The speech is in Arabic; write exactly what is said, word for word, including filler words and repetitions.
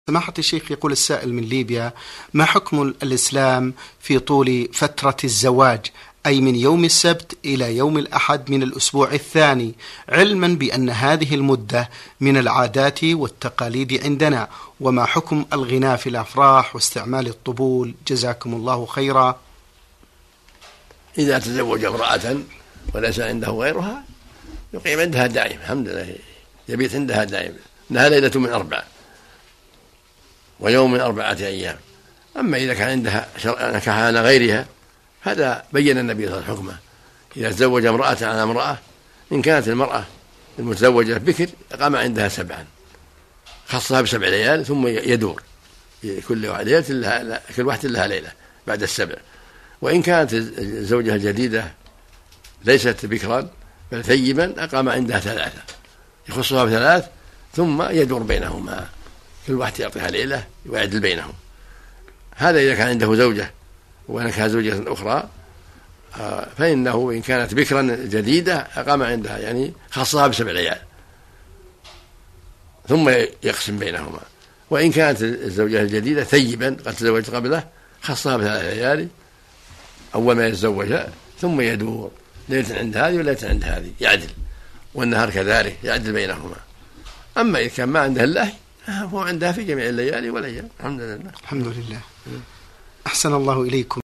سماحة الشيخ، يقول السائل من ليبيا: ما حكم الإسلام في طول فترة الزواج، أي من يوم السبت إلى يوم الأحد من الأسبوع الثاني، علما بأن هذه المدة من العادات والتقاليد عندنا؟ وما حكم الغناء في الأفراح واستعمال الطبول؟ جزاكم الله خيرا. إذا تزوج امرأة وليس عنده غيرها يقيم عندها دائم، الحمد لله، يبيت عندها دائم، إنها ليلة من أربعة ويوم من أربعة أيام. أما إذا كان عندها نكاح على غيرها هذا بين النبي صلى الله عليه وسلم حكمه. إذا تزوج امرأة على امرأة، إن كانت المرأة المتزوجة بكر أقام عندها سبعا، خصها بسبع ليال ثم يدور كل واحدة لها كل واحدة لها ليلة بعد السبع. وإن كانت الزوجة الجديدة ليست بكرا بل ثيبا أقام عندها ثلاثة، يخصها بثلاث ثم يدور بينهما، كل واحد يعطيها ليلة ويعدل بينهم. هذا إذا كان عنده زوجة ونكح زوجة أخرى، فإنه إن كانت بكرا جديدة أقام عندها يعني خصها بسبع ليال ثم يقسم بينهما. وإن كانت الزوجة الجديدة ثيبا قد تزوجت قبله خصها بثلاث ليالي أول ما يتزوجها ثم يدور ليلة عند هذه وليلة عند هذه يعدل، والنهار كذلك يعدل بينهما. أما إذا كان ما عنده الله هو عندها في جميع الليالي والأيام. الحمد لله. الحمد لله. أحسن الله إليكم.